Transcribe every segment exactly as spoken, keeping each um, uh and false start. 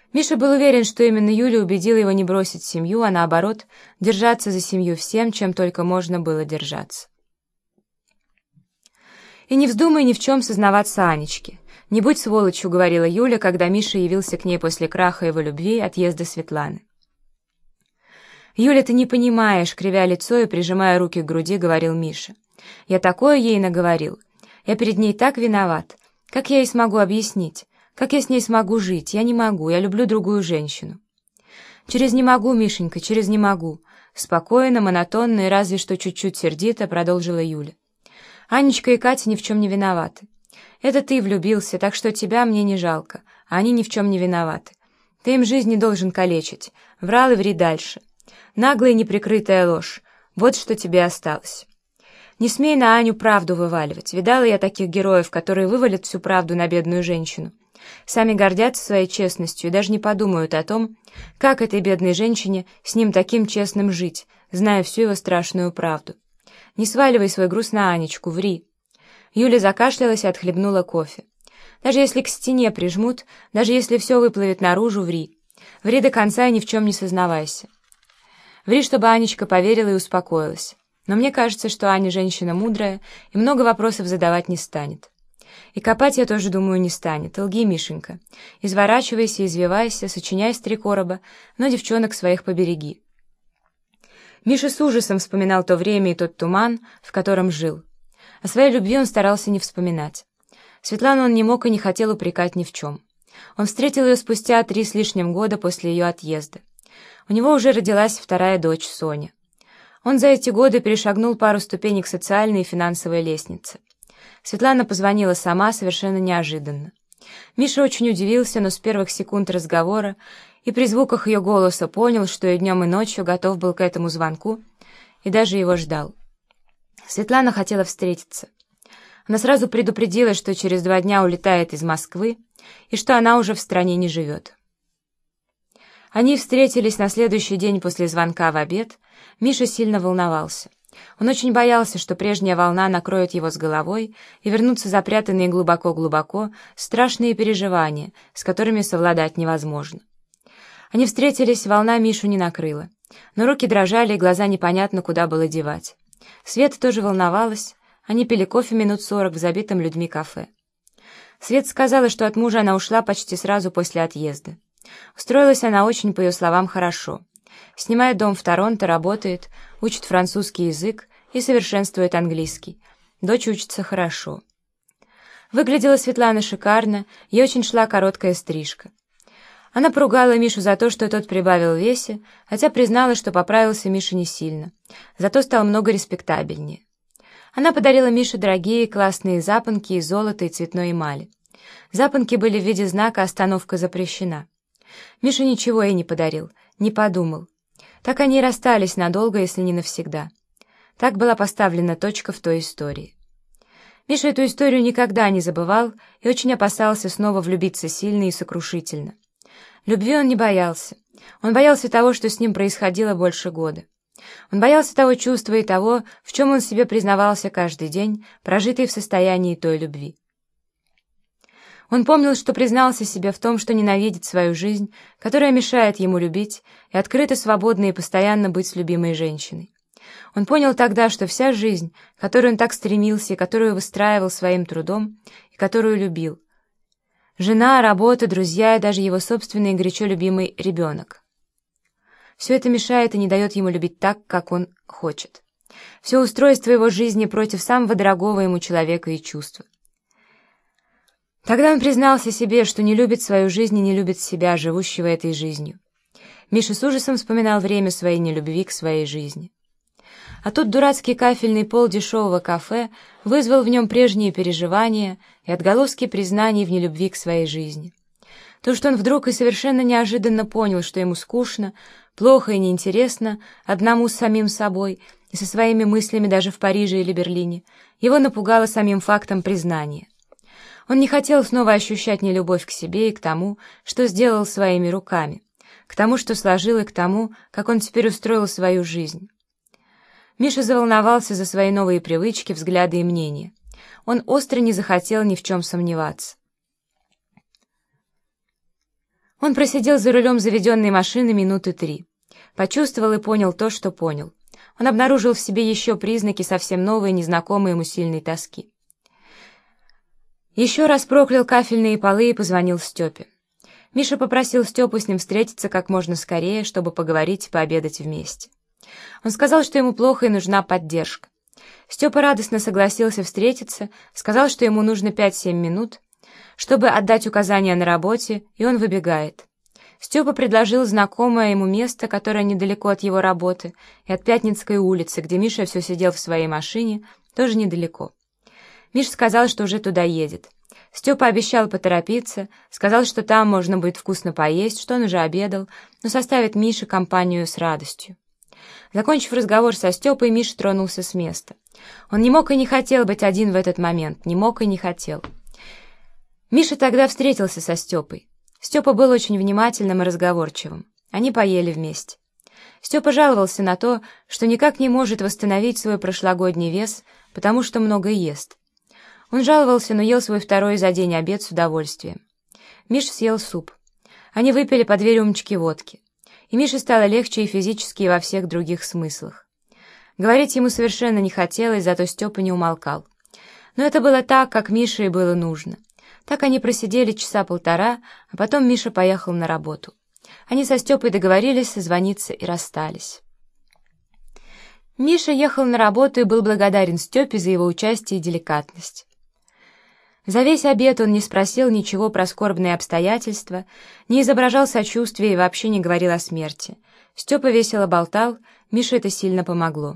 Миша был уверен, что именно Юля убедила его не бросить семью, а наоборот, держаться за семью всем, чем только можно было держаться. «И не вздумай ни в чем сознаваться Анечке. Не будь сволочью», — говорила Юля, когда Миша явился к ней после краха его любви, отъезда Светланы. «Юля, ты не понимаешь», — кривя лицо и прижимая руки к груди, говорил Миша. «Я такое ей наговорил. Я перед ней так виноват. Как я ей смогу объяснить? Как я с ней смогу жить? Я не могу, я люблю другую женщину». «Через не могу, Мишенька, через не могу», — спокойно, монотонно и разве что чуть-чуть сердито продолжила Юля. «Анечка и Катя ни в чем не виноваты. Это ты влюбился, так что тебя мне не жалко, а они ни в чем не виноваты. Ты им жизнь не должен калечить. Врал и ври дальше. Наглая неприкрытая ложь. Вот что тебе осталось. Не смей на Аню правду вываливать. Видала я таких героев, которые вывалят всю правду на бедную женщину. Сами гордятся своей честностью и даже не подумают о том, как этой бедной женщине с ним таким честным жить, зная всю его страшную правду. Не сваливай свой груз на Анечку, ври». Юля закашлялась и отхлебнула кофе. «Даже если к стене прижмут, даже если все выплывет наружу, ври. Ври до конца и ни в чем не сознавайся. Ври, чтобы Анечка поверила и успокоилась. Но мне кажется, что Аня женщина мудрая и много вопросов задавать не станет. И копать, я тоже думаю, не станет. Лги, Мишенька. Изворачивайся, извивайся, сочиняй с три короба, но девчонок своих побереги». Миша с ужасом вспоминал то время и тот туман, в котором жил. О своей любви он старался не вспоминать. Светлану он не мог и не хотел упрекать ни в чем. Он встретил ее спустя три с лишним года после ее отъезда. У него уже родилась вторая дочь, Соня. Он за эти годы перешагнул пару ступенек социальной и финансовой лестницы. Светлана позвонила сама, совершенно неожиданно. Миша очень удивился, но с первых секунд разговора и при звуках ее голоса понял, что и днем, и ночью готов был к этому звонку, и даже его ждал. Светлана хотела встретиться. Она сразу предупредила, что через два дня улетает из Москвы, и что она уже в стране не живет. Они встретились на следующий день после звонка в обед. Миша сильно волновался. Он очень боялся, что прежняя волна накроет его с головой и вернутся запрятанные глубоко-глубоко страшные переживания, с которыми совладать невозможно. Они встретились, волна Мишу не накрыла, но руки дрожали и глаза непонятно куда было девать. Света тоже волновалась, они пили кофе минут сорок в забитом людьми кафе. Света сказала, что от мужа она ушла почти сразу после отъезда. Устроилась она очень, по ее словам, хорошо. Снимает дом в Торонто, работает, учит французский язык и совершенствует английский. Дочь учится хорошо. Выглядела Светлана шикарно, ей очень шла короткая стрижка. Она поругала Мишу за то, что тот прибавил в весе, хотя признала, что поправился Миша не сильно, зато стал много респектабельнее. Она подарила Мише дорогие классные запонки из золота и цветной эмали. Запонки были в виде знака «Остановка запрещена». Миша ничего ей не подарил, не подумал. Так они и расстались надолго, если не навсегда. Так была поставлена точка в той истории. Миша эту историю никогда не забывал и очень опасался снова влюбиться сильно и сокрушительно. Любви он не боялся. Он боялся того, что с ним происходило больше года. Он боялся того чувства и того, в чем он себе признавался каждый день, прожитый в состоянии той любви. Он помнил, что признался себе в том, что ненавидит свою жизнь, которая мешает ему любить, и открыто, свободно и постоянно быть с любимой женщиной. Он понял тогда, что вся жизнь, которую он так стремился и которую выстраивал своим трудом, и которую любил, жена, работа, друзья и даже его собственный горячо любимый ребенок, все это мешает и не дает ему любить так, как он хочет. Все устройство его жизни против самого дорогого ему человека и чувства. Тогда он признался себе, что не любит свою жизнь и не любит себя, живущего этой жизнью. Миша с ужасом вспоминал время своей нелюбви к своей жизни. А тут дурацкий кафельный пол дешевого кафе вызвал в нем прежние переживания и отголоски признаний в нелюбви к своей жизни. То, что он вдруг и совершенно неожиданно понял, что ему скучно, плохо и неинтересно одному с самим собой и со своими мыслями даже в Париже или Берлине, его напугало самим фактом признания. Он не хотел снова ощущать нелюбовь к себе и к тому, что сделал своими руками, к тому, что сложил, и к тому, как он теперь устроил свою жизнь. Миша заволновался за свои новые привычки, взгляды и мнения. Он остро не захотел ни в чем сомневаться. Он просидел за рулем заведенной машины минуты три. Почувствовал и понял то, что понял. Он обнаружил в себе еще признаки совсем новой, незнакомой ему сильной тоски. Еще раз проклял кафельные полы и позвонил Степе. Миша попросил Степу с ним встретиться как можно скорее, чтобы поговорить и пообедать вместе. Он сказал, что ему плохо и нужна поддержка. Степа радостно согласился встретиться, сказал, что ему нужно пять-семь минут, чтобы отдать указания на работе, и он выбегает. Степа предложил знакомое ему место, которое недалеко от его работы, и от Пятницкой улицы, где Миша все сидел в своей машине, тоже недалеко. Миша сказал, что уже туда едет. Степа обещал поторопиться, сказал, что там можно будет вкусно поесть, что он уже обедал, но составит Мише компанию с радостью. Закончив разговор со Степой, Миша тронулся с места. Он не мог и не хотел быть один в этот момент, не мог и не хотел. Миша тогда встретился со Степой. Степа был очень внимательным и разговорчивым. Они поели вместе. Степа жаловался на то, что никак не может восстановить свой прошлогодний вес, потому что много ест. Он жаловался, но ел свой второй за день обед с удовольствием. Миша съел суп. Они выпили по две рюмочки водки. И Мише стало легче и физически, и во всех других смыслах. Говорить ему совершенно не хотелось, зато Степа не умолкал. Но это было так, как Мише и было нужно. Так они просидели часа полтора, а потом Миша поехал на работу. Они со Степой договорились созвониться и расстались. Миша ехал на работу и был благодарен Степе за его участие и деликатность. За весь обед он не спросил ничего про скорбные обстоятельства, не изображал сочувствия и вообще не говорил о смерти. Степа весело болтал, Мише это сильно помогло.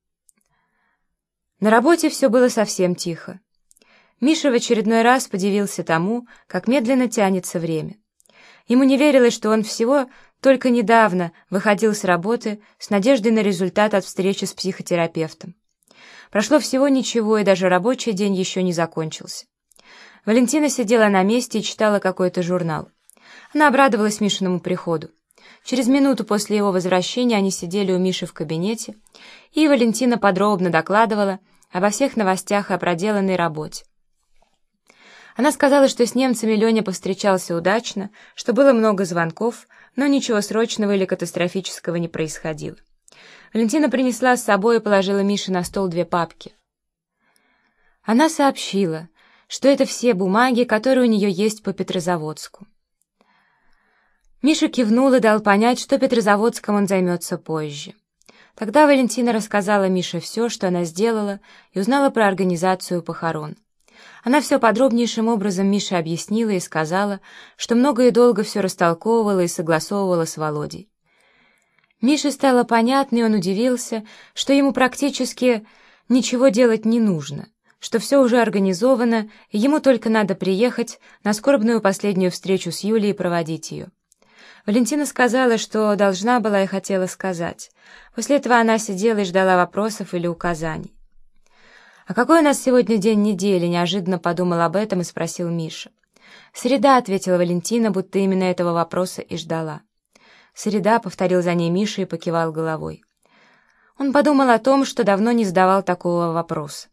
На работе все было совсем тихо. Миша в очередной раз подивился тому, как медленно тянется время. Ему не верилось, что он всего только недавно выходил с работы с надеждой на результат от встречи с психотерапевтом. Прошло всего ничего, и даже рабочий день еще не закончился. Валентина сидела на месте и читала какой-то журнал. Она обрадовалась Мишиному приходу. Через минуту после его возвращения они сидели у Миши в кабинете, и Валентина подробно докладывала обо всех новостях и о проделанной работе. Она сказала, что с немцами Леня повстречался удачно, что было много звонков, но ничего срочного или катастрофического не происходило. Валентина принесла с собой и положила Мише на стол две папки. Она сообщила, что это все бумаги, которые у нее есть по Петрозаводску. Миша кивнул и дал понять, что Петрозаводском он займется позже. Тогда Валентина рассказала Мише все, что она сделала, и узнала про организацию похорон. Она все подробнейшим образом Мише объяснила и сказала, что много и долго все растолковывала и согласовывала с Володей. Мише стало понятно, и он удивился, что ему практически ничего делать не нужно, что все уже организовано, и ему только надо приехать на скорбную последнюю встречу с Юлей и проводить ее. Валентина сказала, что должна была и хотела сказать. После этого она сидела и ждала вопросов или указаний. «А какой у нас сегодня день недели?» — неожиданно подумал об этом и спросил Миша. «Среда», — ответила Валентина, будто именно этого вопроса и ждала. «Среда», — повторил за ней Миша и покивал головой. Он подумал о том, что давно не задавал такого вопроса.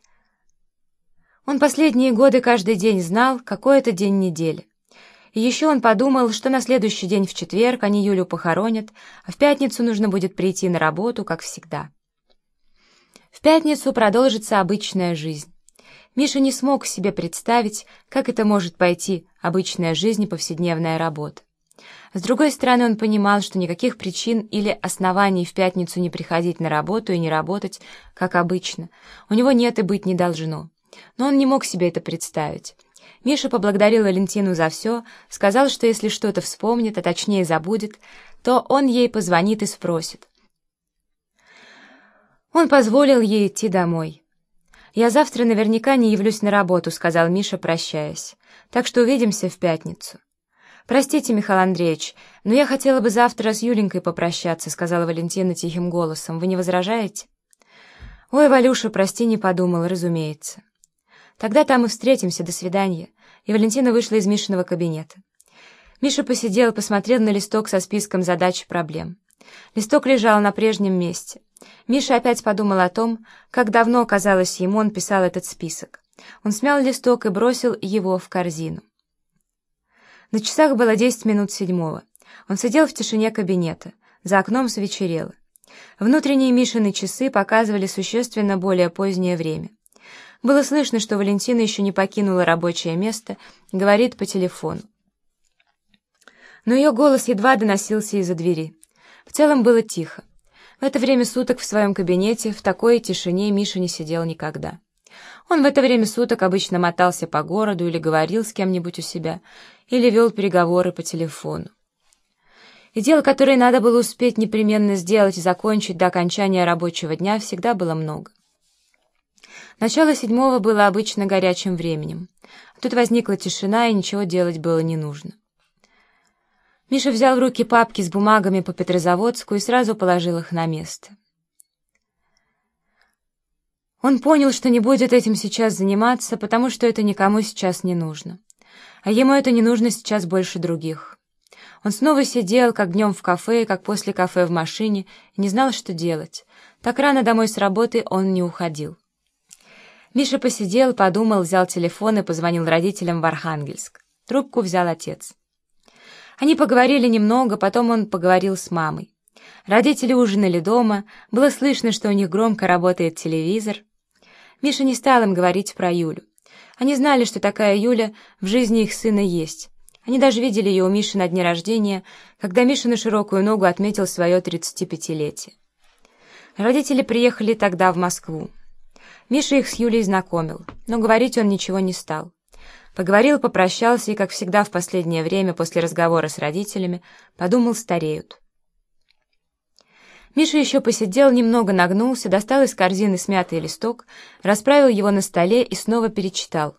Он последние годы каждый день знал, какой это день недели. И еще он подумал, что на следующий день в четверг они Юлю похоронят, а в пятницу нужно будет прийти на работу, как всегда. В пятницу продолжится обычная жизнь. Миша не смог себе представить, как это может пойти, обычная жизнь и повседневная работа. С другой стороны, он понимал, что никаких причин или оснований в пятницу не приходить на работу и не работать, как обычно, у него нет и быть не должно. Но он не мог себе это представить. Миша поблагодарил Валентину за все, сказал, что если что-то вспомнит, а точнее забудет, то он ей позвонит и спросит. Он позволил ей идти домой. «Я завтра наверняка не явлюсь на работу», — сказал Миша, прощаясь. «Так что увидимся в пятницу». «Простите, Михаил Андреевич, но я хотела бы завтра с Юленькой попрощаться», — сказала Валентина тихим голосом. «Вы не возражаете?» «Ой, Валюша, прости, не подумал, разумеется». «Тогда там и встретимся, до свидания». И Валентина вышла из Мишиного кабинета. Миша посидел, посмотрел на листок со списком задач и проблем. Листок лежал на прежнем месте. Миша опять подумал о том, как давно, казалось ему, он писал этот список. Он смял листок и бросил его в корзину. На часах было десять минут седьмого. Он сидел в тишине кабинета. За окном свечерело. Внутренние Мишины часы показывали существенно более позднее время. Было слышно, что Валентина еще не покинула рабочее место, говорит по телефону. Но ее голос едва доносился из-за двери. В целом было тихо. В это время суток в своем кабинете в такой тишине Миша не сидел никогда. Он в это время суток обычно мотался по городу или говорил с кем-нибудь у себя, или вел переговоры по телефону. И дел, которые надо было успеть непременно сделать и закончить до окончания рабочего дня, всегда было много. Начало седьмого было обычно горячим временем. А тут возникла тишина, и ничего делать было не нужно. Миша взял в руки папки с бумагами по Петрозаводску и сразу положил их на место. Он понял, что не будет этим сейчас заниматься, потому что это никому сейчас не нужно. А ему это не нужно сейчас больше других. Он снова сидел, как днем в кафе, как после кафе в машине, и не знал, что делать. Так рано домой с работы он не уходил. Миша посидел, подумал, взял телефон и позвонил родителям в Архангельск. Трубку взял отец. Они поговорили немного, потом он поговорил с мамой. Родители ужинали дома, было слышно, что у них громко работает телевизор. Миша не стал им говорить про Юлю. Они знали, что такая Юля в жизни их сына есть. Они даже видели ее у Миши на дне рождения, когда Миша на широкую ногу отметил свое тридцатипятилетие. Родители приехали тогда в Москву. Миша их с Юлей знакомил, но говорить он ничего не стал. Поговорил, попрощался и, как всегда в последнее время после разговора с родителями, подумал, стареют. Миша еще посидел, немного нагнулся, достал из корзины смятый листок, расправил его на столе и снова перечитал.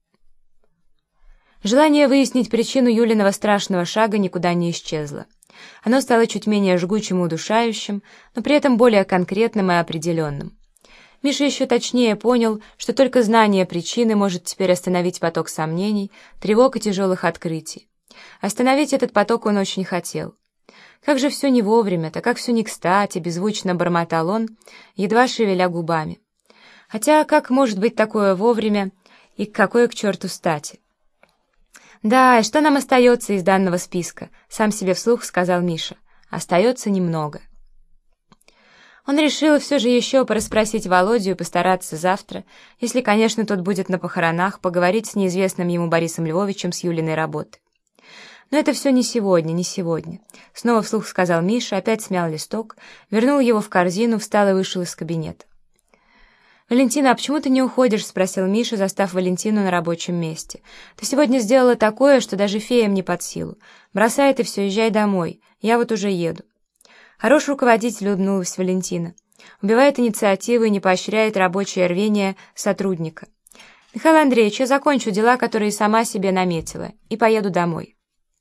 Желание выяснить причину Юлиного страшного шага никуда не исчезло. Оно стало чуть менее жгучим и удушающим, но при этом более конкретным и определенным. Миша еще точнее понял, что только знание причины может теперь остановить поток сомнений, тревог и тяжелых открытий. Остановить этот поток он очень хотел. Как же все не вовремя-то, как все не кстати, беззвучно бормотал он, едва шевеля губами. Хотя как может быть такое вовремя и какое к черту стати? «Да, и что нам остается из данного списка?» — сам себе вслух сказал Миша. «Остается немного». Он решил все же еще порасспросить Володю и постараться завтра, если, конечно, тот будет на похоронах, поговорить с неизвестным ему Борисом Львовичем с Юлиной работы. Но это все не сегодня, не сегодня. Снова вслух сказал Миша, опять смял листок, вернул его в корзину, встал и вышел из кабинета. «Валентина, а почему ты не уходишь?» — спросил Миша, застав Валентину на рабочем месте. «Ты сегодня сделала такое, что даже феям не под силу. Бросай это все, езжай домой. Я вот уже еду». «Хороший руководитель», — улыбнулась Валентина. «Убивает инициативу и не поощряет рабочее рвение сотрудника. Михаил Андреевич, я закончу дела, которые сама себе наметила, и поеду домой.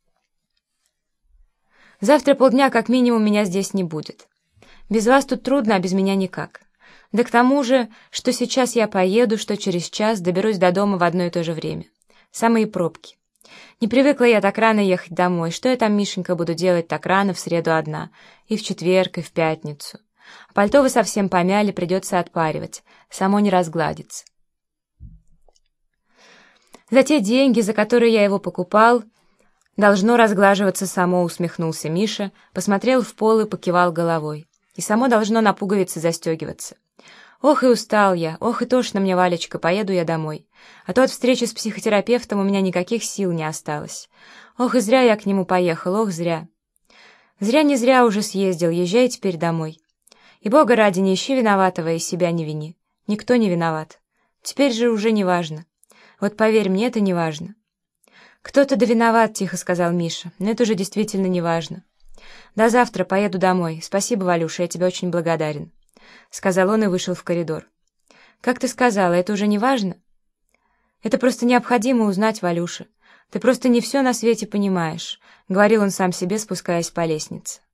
Завтра полдня как минимум меня здесь не будет. Без вас тут трудно, а без меня никак. Да к тому же, что сейчас я поеду, что через час доберусь до дома в одно и то же время. Самые пробки. Не привыкла я так рано ехать домой. Что я там, Мишенька, буду делать так рано в среду одна? И в четверг, и в пятницу. Пальто вы совсем помяли, придется отпаривать. Само не разгладится. За те деньги, за которые я его покупал, должно разглаживаться само, усмехнулся Миша, посмотрел в пол и покивал головой. И само должно на пуговицы застегиваться. Ох и устал я, ох и тошно мне, Валечка, поеду я домой. А то от встречи с психотерапевтом у меня никаких сил не осталось. Ох и зря я к нему поехал, ох зря. Зря не зря уже съездил, езжай теперь домой. И Бога ради не ищи виноватого и себя не вини. Никто не виноват. Теперь же уже не важно. Вот поверь мне, это не важно. «Кто-то да виноват», — тихо сказал Миша, — «но это уже действительно не важно. До завтра, поеду домой. Спасибо, Валюша, я тебе очень благодарен», — сказал он и вышел в коридор. «Как ты сказала, это уже не важно?» «Это просто необходимо узнать, Валюша. Ты просто не все на свете понимаешь», — говорил он сам себе, спускаясь по лестнице.